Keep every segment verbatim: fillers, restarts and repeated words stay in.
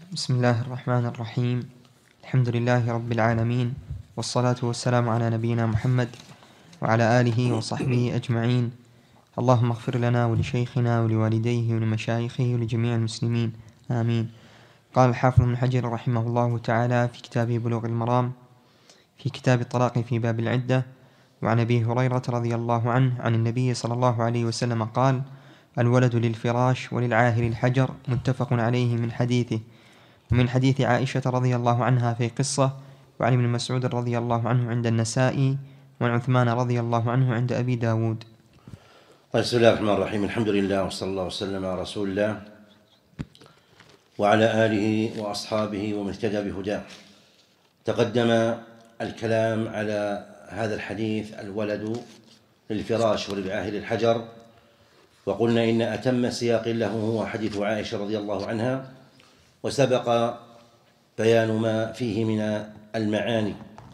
بسم الله الرحمن الرحيم. الحمد لله رب العالمين، والصلاة والسلام على نبينا محمد وعلى آله وصحبه أجمعين. اللهم اغفر لنا ولشيخنا ولوالديه ولمشايخه ولجميع المسلمين، آمين. قال الحافظ ابن حجر رحمه الله تعالى في كتابه بلوغ المرام في كتاب الطلاق في باب العدة: وعن أبي هريرة رضي الله عنه عن النبي صلى الله عليه وسلم قال: الولد للفراش وللعاهر الحجر، متفق عليه، من حديثه. ومن حديث عائشة رضي الله عنها في قصة، وعن ابن مسعود رضي الله عنه عند النسائي، وعن عثمان رضي الله عنه عند أبي داود. بسم الله الرحمن الرحيم. الحمد لله، وصلى الله وسلم على رسول الله وعلى آله وأصحابه ومن اهتدى بهداه. تقدم الكلام على هذا الحديث: الولد للفراش وللعاهر الحجر، وقلنا إن أتم سياق له هو حديث عائشة رضي الله عنها، وسبق بيان ما فيه من المعاني،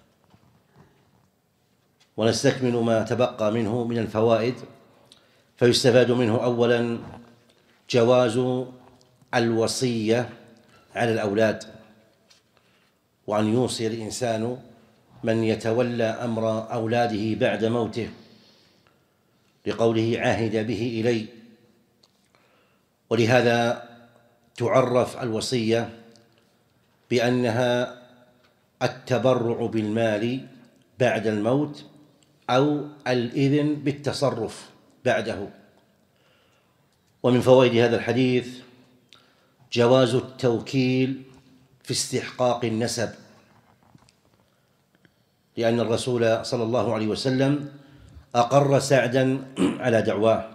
ونستكمل ما تبقى منه من الفوائد. فيستفاد منه أولا جواز الوصية على الأولاد، وأن يوصي الإنسان من يتولى أمر أولاده بعد موته، لقوله عهد به إلي. ولهذا تعرف الوصية بأنها التبرع بالمال بعد الموت أو الإذن بالتصرف بعده. ومن فوائد هذا الحديث جواز التوكيل في استحقاق النسب، لأن الرسول صلى الله عليه وسلم أقر سعدا على دعواه.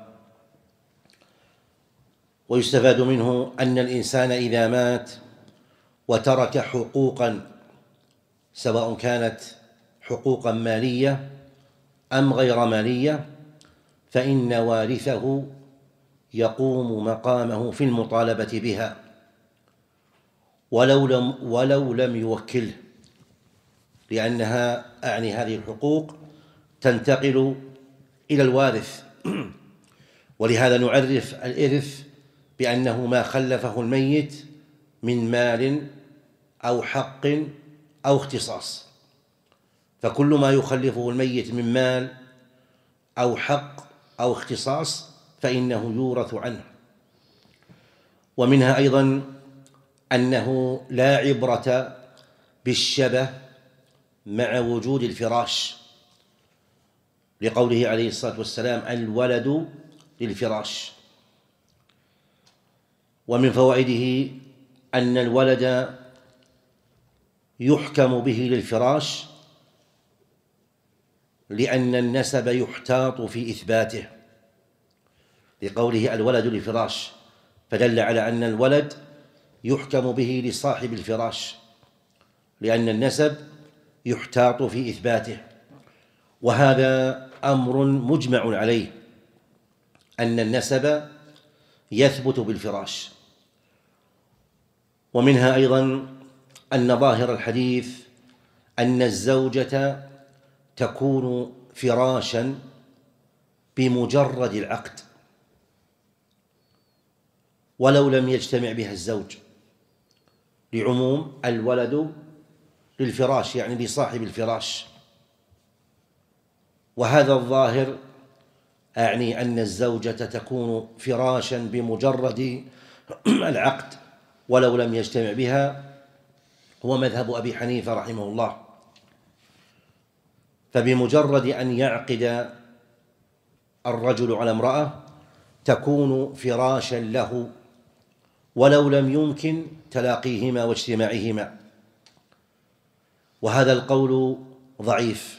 ويستفاد منه أن الإنسان إذا مات وترك حقوقا، سواء كانت حقوقا مالية أم غير مالية، فإن وارثه يقوم مقامه في المطالبة بها ولو لم, ولو لم يوكله، لأنها أعني هذه الحقوق تنتقل إلى الوارث. ولهذا نعرف الإرث بأنه ما خلفه الميت من مال أو حق أو اختصاص، فكل ما يخلفه الميت من مال أو حق أو اختصاص فإنه يورث عنه. ومنها أيضا أنه لا عبرة بالشبه مع وجود الفراش، لقوله عليه الصلاة والسلام: الولد للفراش. ومن فوائده أن الولد يحكم به للفراش لأن النسب يحتاط في إثباته، لقوله الولد للفراش، فدل على أن الولد يحكم به لصاحب الفراش لأن النسب يحتاط في إثباته. وهذا أمر مجمع عليه، أن النسب يثبت بالفراش. ومنها أيضا أن ظاهر الحديث أن الزوجة تكون فراشا بمجرد العقد ولو لم يجتمع بها الزوج، لعموم الولد للفراش يعني لصاحب الفراش. وهذا الظاهر أعني أن الزوجة تكون فراشا بمجرد العقد ولو لم يجتمع بها، هو مذهب أبي حنيفة رحمه الله. فبمجرد أن يعقد الرجل على امرأة تكون فراشا له ولو لم يمكن تلاقيهما واجتماعهما. وهذا القول ضعيف،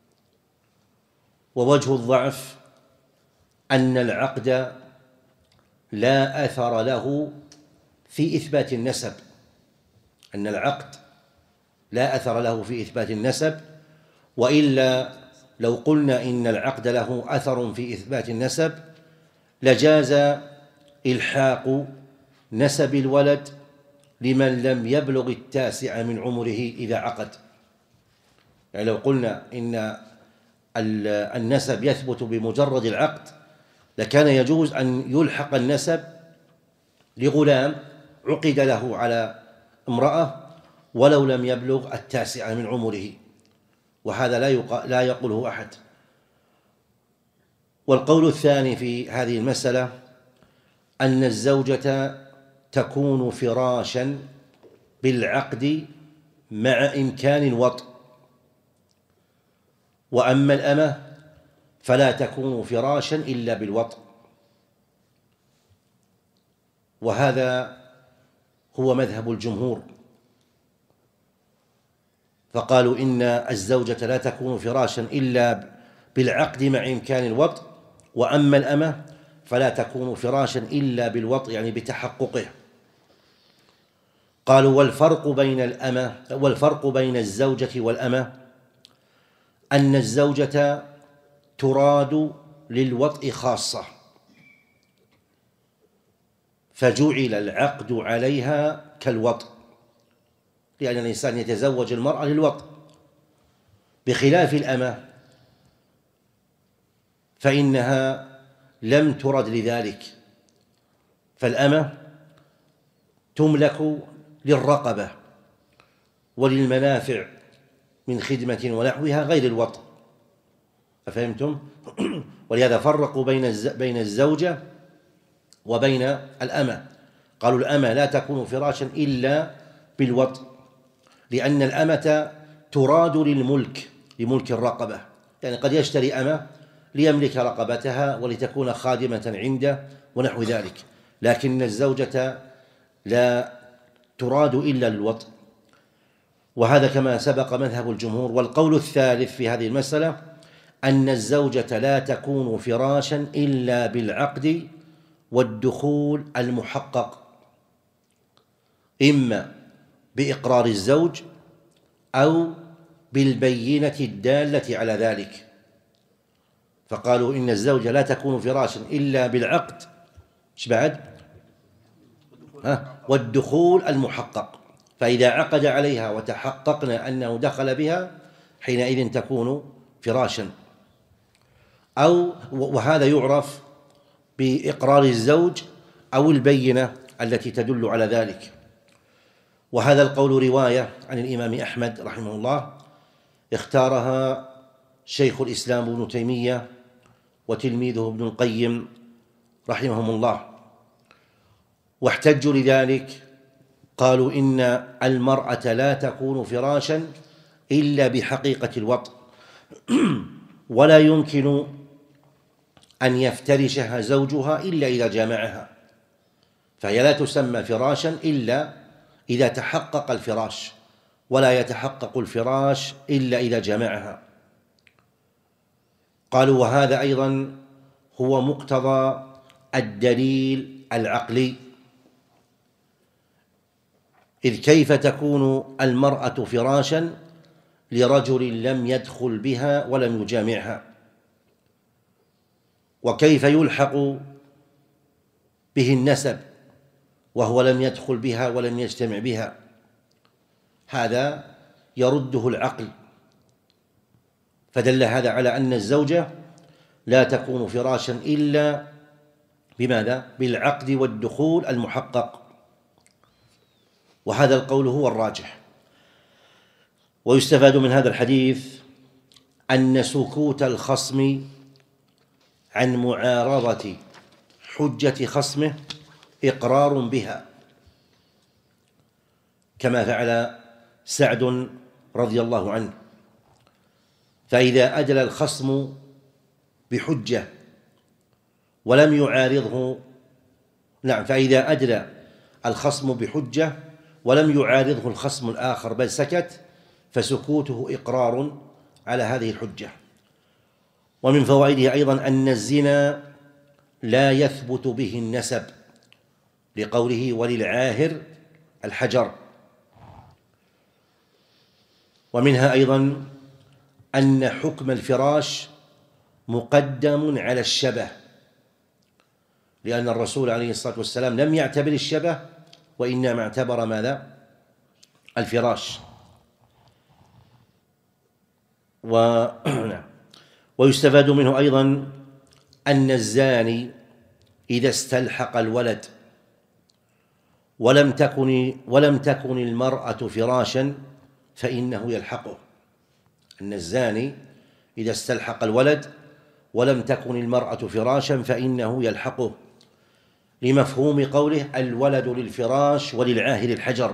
ووجه الضعف أن العقد لا أثر له في إثبات النسب، أن العقد لا أثر له في إثبات النسب، وإلا لو قلنا إن العقد له أثر في إثبات النسب لجاز إلحاق نسب الولد لمن لم يبلغ التاسع من عمره إذا عقد. يعني لو قلنا إن النسب يثبت بمجرد العقد لكان يجوز أن يلحق النسب لغلام عقد له على امرأة ولو لم يبلغ التاسعة من عمره، وهذا لا لا يقوله أحد. والقول الثاني في هذه المسألة أن الزوجة تكون فراشا بالعقد مع إمكان الوطء، وأما الأمة فلا تكون فراشا إلا بالوطء، وهذا هو مذهب الجمهور، فقالوا إن الزوجة لا تكون فراشا إلا بالعقد مع إمكان الوطء، وأما الأمة فلا تكون فراشا إلا بالوطء، يعني بتحققه. قالوا والفرق بين الأمة والفرق بين الزوجة والأمة أن الزوجة تراد للوطء خاصة، فجعل العقد عليها كالوطء، لأن الإنسان يتزوج المرأة للوطء، بخلاف الأمة فإنها لم ترد لذلك، فالأمة تملك للرقبة وللمنافع من خدمة ونحوها غير الوطء، أفهمتم؟ ولهذا فرقوا بين بين الزوجة وبين الأمة، قالوا الأمة لا تكون فراشا إلا بالوطء، لأن الأمة تراد للملك، لملك الرقبة، يعني قد يشتري أمة ليملك رقبتها ولتكون خادمة عنده ونحو ذلك، لكن الزوجة لا تراد إلا للوطء، وهذا كما سبق مذهب الجمهور. والقول الثالث في هذه المسألة أن الزوجة لا تكون فراشا إلا بالعقد والدخول المحقق، إما بإقرار الزوج أو بالبينة الدالة على ذلك، فقالوا إن الزوجة لا تكون فراشا إلا بالعقد، إيش بعد؟ ها؟ والدخول المحقق، فإذا عقد عليها وتحققنا أنه دخل بها حينئذ تكون فراشا، أو وهذا يعرف بإقرار الزوج أو البينة التي تدل على ذلك. وهذا القول رواية عن الإمام أحمد رحمه الله، اختارها شيخ الإسلام ابن تيمية وتلميذه ابن القيم رحمهم الله، واحتجوا لذلك، قالوا إن المرأة لا تكون فراشا إلا بحقيقة الوطء، ولا يمكن أن يفترشها زوجها إلا إذا جامعها، فهي لا تسمى فراشا إلا إذا تحقق الفراش، ولا يتحقق الفراش إلا إذا جامعها. قالوا وهذا أيضا هو مقتضى الدليل العقلي، إذ كيف تكون المرأة فراشا لرجل لم يدخل بها ولم يجامعها، وكيف يلحق به النسب وهو لم يدخل بها ولم يجتمع بها؟ هذا يرده العقل، فدل هذا على أن الزوجة لا تكون فراشا إلا بماذا؟ بالعقد والدخول المحقق، وهذا القول هو الراجح. ويستفاد من هذا الحديث أن سكوت الخصم عن معارضة حجة خصمه إقرار بها، كما فعل سعد رضي الله عنه، فإذا أدلى الخصم بحجة ولم يعارضه، نعم فإذا أدلى الخصم بحجة ولم يعارضه الخصم الآخر بل سكت، فسكوته إقرار على هذه الحجة. ومن فوائده أيضا أن الزنا لا يثبت به النسب، لقوله وللعاهر الحجر. ومنها أيضا أن حكم الفراش مقدم على الشبه، لأن الرسول عليه الصلاة والسلام لم يعتبر الشبه وإنما اعتبر ماذا؟ الفراش. و... ويستفاد منه أيضا أن الزاني إذا استلحق الولد ولم تكن ولم تكن المرأة فراشا فإنه يلحقه. أن الزاني إذا استلحق الولد ولم تكن المرأة فراشا فإنه يلحقه، لمفهوم قوله الولد للفراش وللعاهر الحجر،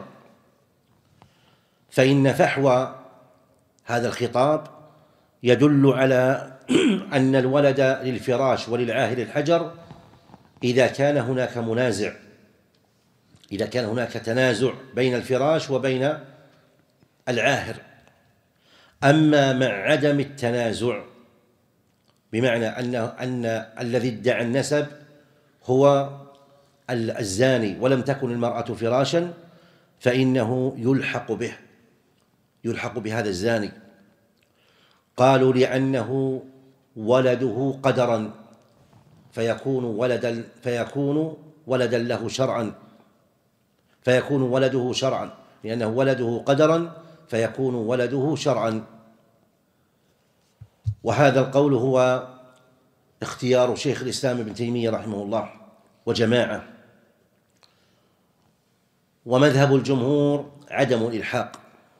فإن فحوى هذا الخطاب يدل على أن الولد للفراش وللعاهر الحجر إذا كان هناك منازع، إذا كان هناك تنازع بين الفراش وبين العاهر. أما مع عدم التنازع، بمعنى أن أن الذي ادعى النسب هو الزاني ولم تكن المرأة فراشا، فإنه يلحق به يلحق بهذا الزاني. قالوا لأنه ولده قدرا فيكون ولدا فيكون ولدا له شرعا فيكون ولده شرعا لأنه ولده قدرا فيكون ولده شرعا. وهذا القول هو اختيار شيخ الإسلام ابن تيمية رحمه الله وجماعة، ومذهب الجمهور عدم الإلحاق،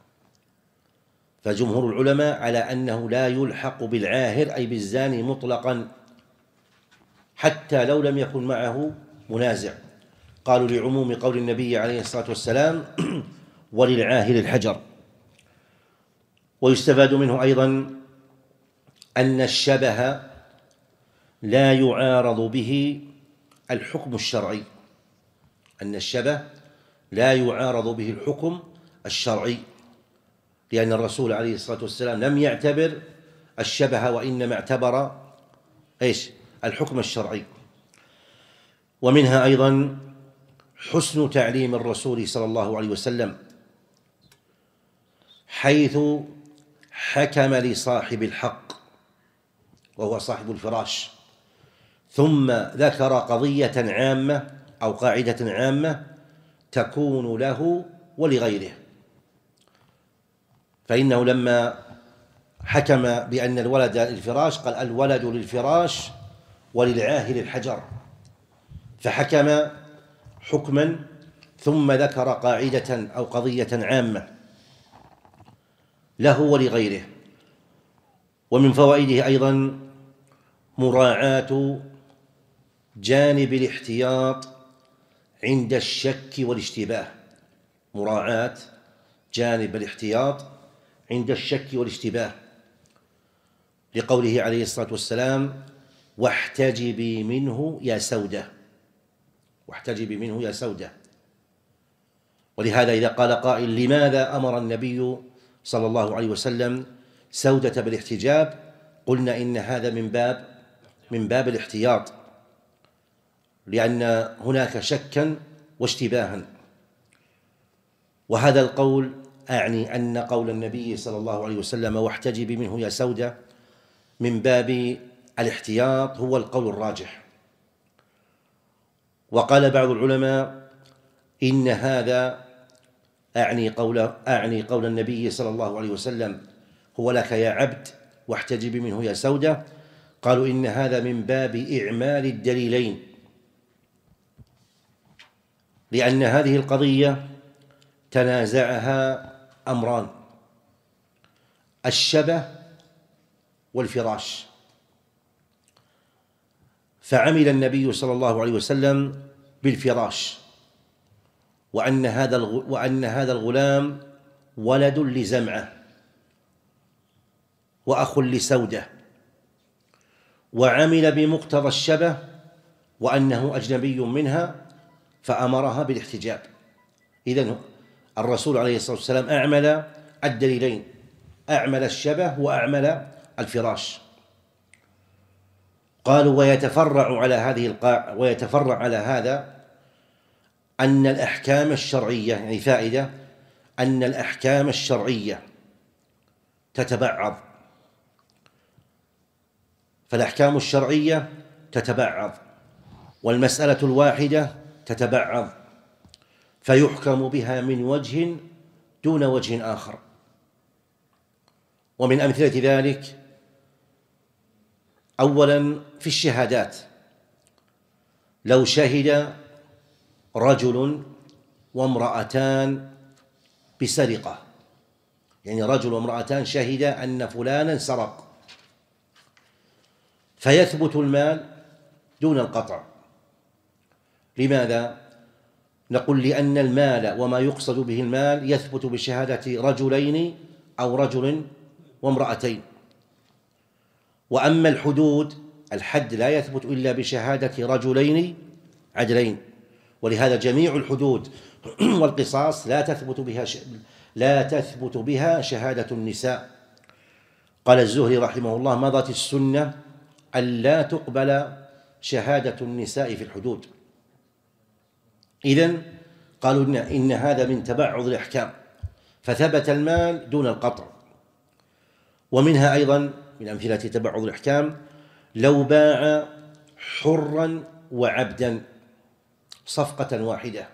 فجمهور العلماء على أنه لا يلحق بالعاهر أي بالزاني مطلقا حتى لو لم يكن معه منازع. قالوا لعموم قول النبي عليه الصلاة والسلام وللعاهر الحجر. ويستفاد منه أيضا أن الشبه لا يعارض به الحكم الشرعي، أن الشبه لا يعارض به الحكم الشرعي، لأن الرسول عليه الصلاة والسلام لم يعتبر الشبه وإنما اعتبر إيش؟ الحكم الشرعي. ومنها أيضا حسن تعليم الرسول صلى الله عليه وسلم، حيث حكم لصاحب الحق وهو صاحب الفراش، ثم ذكر قضية عامة أو قاعدة عامة تكون له ولغيره. فإنه لما حكم بأن الولد للفراش قال الولد للفراش وللعاهر الحجر، فحكم حكما ثم ذكر قاعدة أو قضية عامة له ولغيره. ومن فوائده أيضا مراعاة جانب الاحتياط عند الشك والاشتباه، مراعاة جانب الاحتياط عند الشك والاشتباه، لقوله عليه الصلاة والسلام واحتجبي منه يا سودة، واحتجبي منه يا سودة. ولهذا إذا قال قائل لماذا أمر النبي صلى الله عليه وسلم سودة بالاحتجاب، قلنا إن هذا من باب من باب الاحتياط، لأن هناك شكا واشتباها. وهذا القول أعني أن قول النبي صلى الله عليه وسلم واحتجبي منه يا سودة من باب الاحتياط هو القول الراجح. وقال بعض العلماء إن هذا أعني قول أعني قول النبي صلى الله عليه وسلم هو لك يا عبد واحتجبي منه يا سودة، قالوا إن هذا من باب إعمال الدليلين، لأن هذه القضية تنازعها أمران: الشبه والفراش. فعمل النبي صلى الله عليه وسلم بالفراش، وأن هذا وأن هذا الغلام ولد لزمعة وأخ لسودة، وعمل بمقتضى الشبه وأنه أجنبي منها فأمرها بالاحتجاب. إذن الرسول عليه الصلاة والسلام أعمل الدليلين، أعمل الشبه وأعمل الفراش. قالوا ويتفرع على هذه القاع ويتفرع على هذا أن الأحكام الشرعية، يعني فائدة أن الأحكام الشرعية تتبعض، فالأحكام الشرعية تتبعض والمسألة الواحدة تتبعض، فيحكم بها من وجه دون وجه آخر. ومن أمثلة ذلك أولا في الشهادات، لو شهد رجل وامرأتان بسرقة، يعني رجل وامرأتان شهدا أن فلانا سرق، فيثبت المال دون القطع. لماذا؟ نقول لأن المال وما يقصد به المال يثبت بشهادة رجلين أو رجل وامرأتين، وأما الحدود الحد لا يثبت إلا بشهادة رجلين عدلين، ولهذا جميع الحدود والقصاص لا تثبت بها لا تثبت بها شهادة النساء. قال الزهري رحمه الله: مضت السنة ألا تقبل شهادة النساء في الحدود. إذن قالوا إن, إن هذا من تبعض الأحكام، فثبت المال دون القطع. ومنها أيضا من أمثلة تبعض الأحكام لو باع حرا وعبدا صفقة واحدة،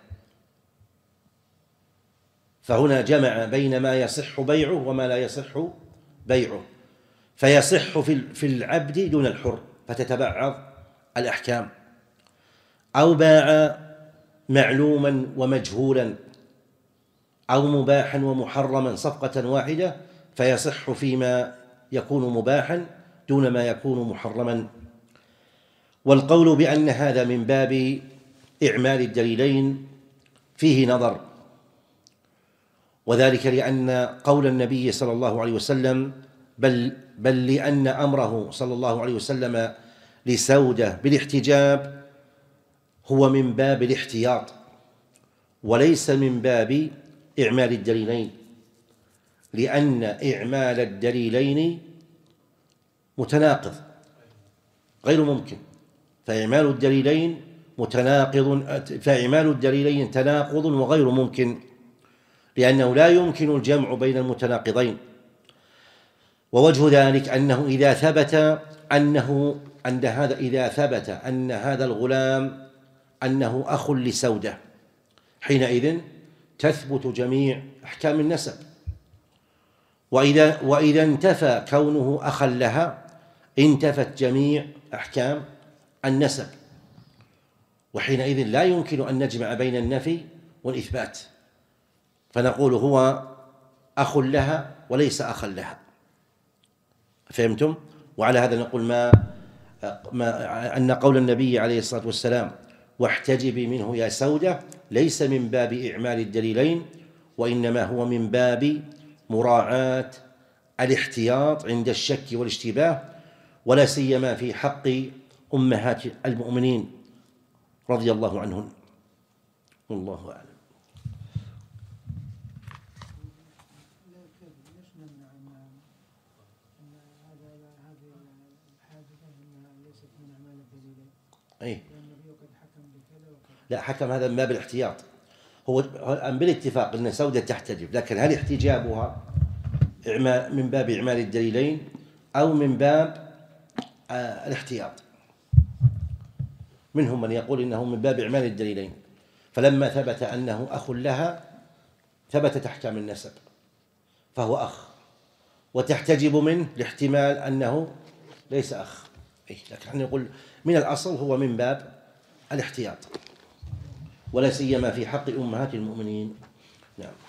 فهنا جمع بين ما يصح بيعه وما لا يصح بيعه، فيصح في العبد دون الحر فتتبعض الأحكام. أو باع معلوما ومجهولا أو مباحا ومحرما صفقة واحدة، فيصح فيما يكون مباحا دون ما يكون محرما. والقول بأن هذا من باب إعمال الدليلين فيه نظر، وذلك لأن قول النبي صلى الله عليه وسلم بل, بل لأن أمره صلى الله عليه وسلم لسودة بالاحتجاب هو من باب الاحتياط وليس من باب إعمال الدليلين، لأن إعمال الدليلين متناقض غير ممكن، فإعمال الدليلين متناقض فإعمال الدليلين تناقض وغير ممكن، لأنه لا يمكن الجمع بين المتناقضين. ووجه ذلك أنه إذا ثبت أنه أن هذا إذا ثبت أن هذا الغلام أنه أخ لسودة، حينئذ تثبت جميع أحكام النسب. وإذا وإذا انتفى كونه أخا لها انتفت جميع أحكام النسب، وحينئذ لا يمكن أن نجمع بين النفي والإثبات، فنقول هو أخ لها وليس أخا لها. فهمتم؟ وعلى هذا نقول ما, ما أن قول النبي عليه الصلاة والسلام واحتجبي منه يا سودة ليس من باب إعمال الدليلين، وإنما هو من باب مراعاة الاحتياط عند الشك والاشتباه، ولا سيما في حق أمهات المؤمنين رضي الله عنهن. والله أعلم. أي لا، حكم هذا من باب الاحتياط، هو بالاتفاق أن سودة تحتجب، لكن هل احتجابها من باب إعمال الدليلين أو من باب آه الاحتياط؟ منهم من يقول إنه من باب إعمال الدليلين، فلما ثبت أنه أخ لها ثبتت أحكام النسب فهو أخ، وتحتجب منه لاحتمال أنه ليس أخ. لكن نحن نقول من الأصل هو من باب الاحتياط، ولا سيما في حق أمهات المؤمنين. نعم.